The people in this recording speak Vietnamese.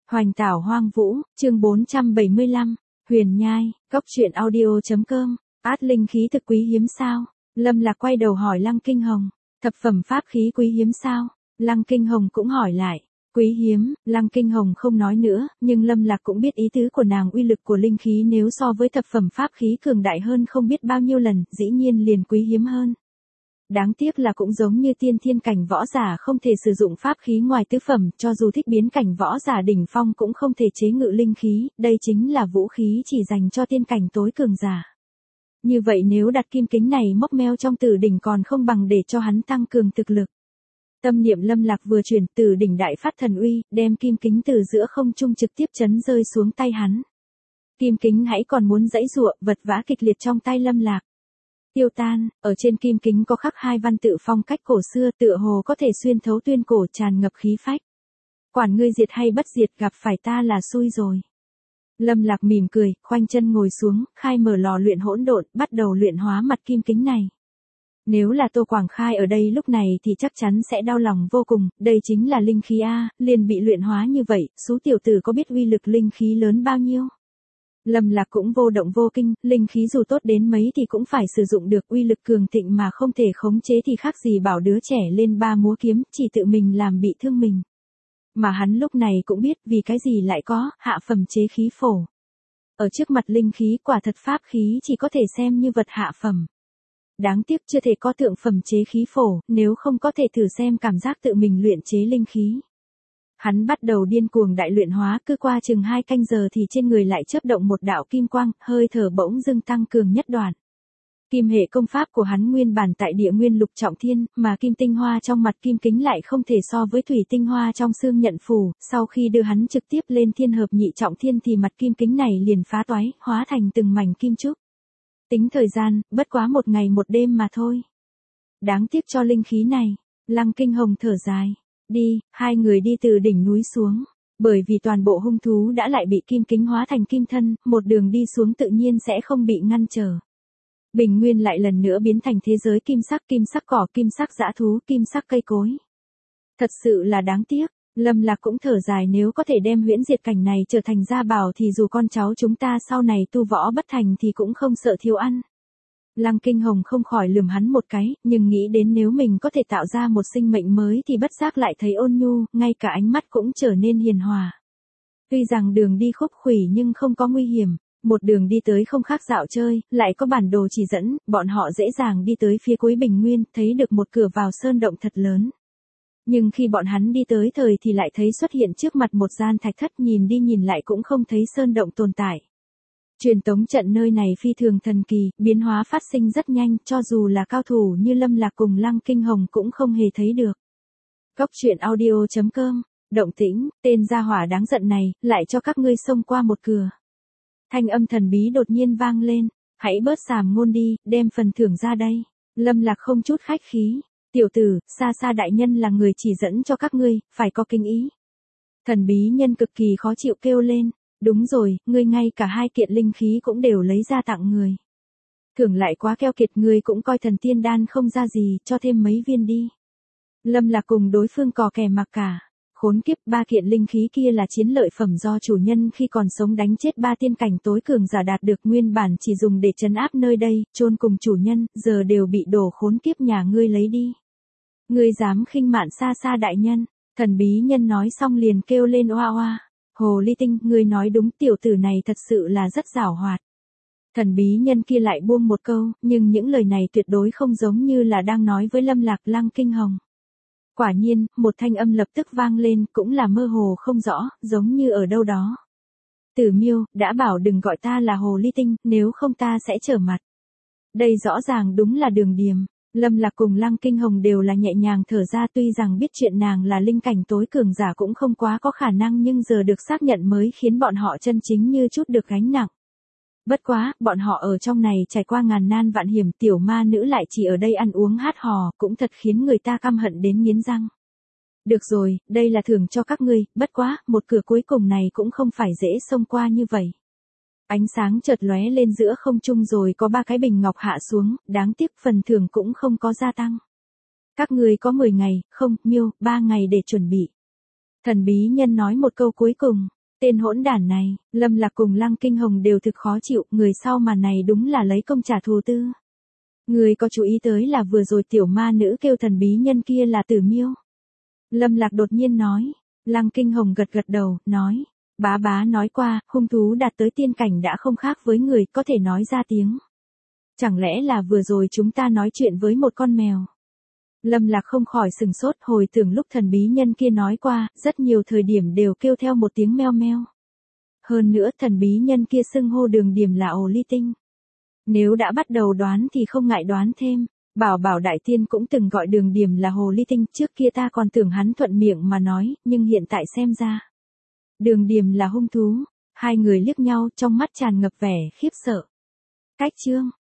Hoành tảo hoang vũ, chương 475, Huyền Nhai, Cốc truyện audio.com, át linh khí thực quý hiếm sao? Lâm Lạc quay đầu hỏi Lăng Kinh Hồng, thập phẩm pháp khí quý hiếm sao? Lăng Kinh Hồng cũng hỏi lại, quý hiếm, Lăng Kinh Hồng không nói nữa, nhưng Lâm Lạc cũng biết ý tứ của nàng, uy lực của linh khí nếu so với thập phẩm pháp khí cường đại hơn không biết bao nhiêu lần, dĩ nhiên liền quý hiếm hơn. Đáng tiếc là cũng giống như tiên thiên cảnh võ giả không thể sử dụng pháp khí ngoài tứ phẩm, cho dù thích biến cảnh võ giả đỉnh phong cũng không thể chế ngự linh khí, đây chính là vũ khí chỉ dành cho tiên cảnh tối cường giả. Như vậy nếu đặt kim kính này móc meo trong tử đỉnh còn không bằng để cho hắn tăng cường thực lực. Tâm niệm Lâm Lạc vừa chuyển, tử đỉnh đại phát thần uy, đem kim kính từ giữa không trung trực tiếp chấn rơi xuống tay hắn. Kim kính hãy còn muốn giãy giụa, vật vã kịch liệt trong tay Lâm Lạc. Tiêu tan, ở trên kim kính có khắc hai văn tự phong cách cổ xưa, tựa hồ có thể xuyên thấu tuyên cổ, tràn ngập khí phách. Quản ngươi diệt hay bất diệt, gặp phải ta là xui rồi. Lâm Lạc mỉm cười, khoanh chân ngồi xuống, khai mở lò luyện hỗn độn, bắt đầu luyện hóa mặt kim kính này. Nếu là Tô Quảng Khai ở đây lúc này thì chắc chắn sẽ đau lòng vô cùng, đây chính là linh khí a, liền bị luyện hóa như vậy, số tiểu tử có biết uy lực linh khí lớn bao nhiêu? Lâm Lạc cũng vô động vô kinh, linh khí dù tốt đến mấy thì cũng phải sử dụng được, uy lực cường thịnh mà không thể khống chế thì khác gì bảo đứa trẻ lên ba múa kiếm, chỉ tự mình làm bị thương mình. Mà hắn lúc này cũng biết vì cái gì lại có hạ phẩm chế khí phổ. Ở trước mặt linh khí quả thật pháp khí chỉ có thể xem như vật hạ phẩm. Đáng tiếc chưa thể có thượng phẩm chế khí phổ, nếu không có thể thử xem cảm giác tự mình luyện chế linh khí. Hắn bắt đầu điên cuồng đại luyện hóa, cứ qua chừng 2 canh giờ thì trên người lại chớp động một đạo kim quang, hơi thở bỗng dưng tăng cường nhất đoạn. Kim hệ công pháp của hắn nguyên bản tại địa nguyên lục trọng thiên, mà kim tinh hoa trong mặt kim kính lại không thể so với thủy tinh hoa trong xương nhận phù, sau khi đưa hắn trực tiếp lên thiên hợp nhị trọng thiên thì mặt kim kính này liền phá toái, hóa thành từng mảnh kim trúc. Tính thời gian, bất quá 1 ngày 1 đêm mà thôi. Đáng tiếc cho linh khí này, Lăng Kinh Hồng thở dài. Đi, hai người đi từ đỉnh núi xuống. Bởi vì toàn bộ hung thú đã lại bị kim kính hóa thành kim thân, một đường đi xuống tự nhiên sẽ không bị ngăn trở. Bình nguyên lại lần nữa biến thành thế giới kim sắc cỏ, kim sắc dã thú, kim sắc cây cối. Thật sự là đáng tiếc, Lâm Lạc cũng thở dài, nếu có thể đem huyễn diệt cảnh này trở thành gia bảo thì dù con cháu chúng ta sau này tu võ bất thành thì cũng không sợ thiếu ăn. Lăng Kinh Hồng không khỏi lườm hắn một cái, nhưng nghĩ đến nếu mình có thể tạo ra một sinh mệnh mới thì bất giác lại thấy ôn nhu, ngay cả ánh mắt cũng trở nên hiền hòa. Tuy rằng đường đi khúc khuỷu nhưng không có nguy hiểm, một đường đi tới không khác dạo chơi, lại có bản đồ chỉ dẫn, bọn họ dễ dàng đi tới phía cuối bình nguyên, thấy được một cửa vào sơn động thật lớn. Nhưng khi bọn hắn đi tới thời thì lại thấy xuất hiện trước mặt một gian thạch thất, nhìn đi nhìn lại cũng không thấy sơn động tồn tại. Truyền tống trận nơi này phi thường thần kỳ, biến hóa phát sinh rất nhanh, cho dù là cao thủ như Lâm Lạc cùng Lăng Kinh Hồng cũng không hề thấy được. Cốc truyện audio.com, động tĩnh, tên gia hỏa đáng giận này, lại cho các ngươi xông qua một cửa. Thanh âm thần bí đột nhiên vang lên, hãy bớt sàm ngôn đi, đem phần thưởng ra đây. Lâm Lạc không chút khách khí, tiểu tử, xa xa đại nhân là người chỉ dẫn cho các ngươi, phải có kinh ý. Thần bí nhân cực kỳ khó chịu kêu lên. Đúng rồi, ngươi ngay cả 2 kiện linh khí cũng đều lấy ra tặng người. Thưởng lại quá keo kiệt, ngươi cũng coi thần tiên đan không ra gì, cho thêm mấy viên đi. Lâm Lạc cùng đối phương cò kè mặc cả. Khốn kiếp, 3 kiện linh khí kia là chiến lợi phẩm do chủ nhân khi còn sống đánh chết 3 tiên cảnh tối cường giả đạt được, nguyên bản chỉ dùng để trấn áp nơi đây, chôn cùng chủ nhân, giờ đều bị đồ khốn kiếp nhà ngươi lấy đi. Ngươi dám khinh mạn xa xa đại nhân, thần bí nhân nói xong liền kêu lên oa oa. Hồ ly tinh, ngươi nói đúng, tiểu tử này thật sự là rất giảo hoạt. Thần bí nhân kia lại buông một câu, nhưng những lời này tuyệt đối không giống như là đang nói với Lâm Lạc, Lăng Kinh Hồng. Quả nhiên, một thanh âm lập tức vang lên, cũng là mơ hồ không rõ, giống như ở đâu đó. Tử Miêu, đã bảo đừng gọi ta là hồ ly tinh, nếu không ta sẽ trở mặt. Đây rõ ràng đúng là Đường Điềm. Lâm Lạc cùng Lăng Kinh Hồng đều là nhẹ nhàng thở ra, tuy rằng biết chuyện nàng là linh cảnh tối cường giả cũng không quá có khả năng, nhưng giờ được xác nhận mới khiến bọn họ chân chính như chút được gánh nặng. Bất quá, bọn họ ở trong này trải qua ngàn nan vạn hiểm, tiểu ma nữ lại chỉ ở đây ăn uống hát hò, cũng thật khiến người ta căm hận đến nghiến răng. Được rồi, đây là thưởng cho các ngươi, bất quá, một cửa cuối cùng này cũng không phải dễ xông qua như vậy. Ánh sáng chợt lóe lên giữa không trung rồi có 3 cái bình ngọc hạ xuống, đáng tiếc phần thưởng cũng không có gia tăng. Các ngươi có 10 ngày, không, Miêu, 3 ngày để chuẩn bị. Thần bí nhân nói một câu cuối cùng, Tên hỗn đản này, Lâm Lạc cùng Lăng Kinh Hồng đều thực khó chịu, người sau màn này đúng là lấy công trả thù tư. Người có chú ý tới là vừa rồi tiểu ma nữ kêu thần bí nhân kia là Tử Miêu. Lâm Lạc đột nhiên nói. Lăng Kinh Hồng gật gật đầu, nói. Bá bá nói qua, hung thú đạt tới tiên cảnh đã không khác với người, có thể nói ra tiếng. Chẳng lẽ là vừa rồi chúng ta nói chuyện với một con mèo? Lâm Lạc không khỏi sừng sốt, hồi tưởng lúc thần bí nhân kia nói qua, rất nhiều thời điểm đều kêu theo một tiếng meo meo. Hơn nữa thần bí nhân kia xưng hô Đường Điểm là ổ ly tinh. Nếu đã bắt đầu đoán thì không ngại đoán thêm. Bảo Bảo đại tiên cũng từng gọi Đường Điểm là hồ ly tinh, trước kia ta còn tưởng hắn thuận miệng mà nói, nhưng hiện tại xem ra. Đường Điểm là hung thú. Hai người liếc nhau trong mắt tràn ngập vẻ khiếp sợ. Cách chương.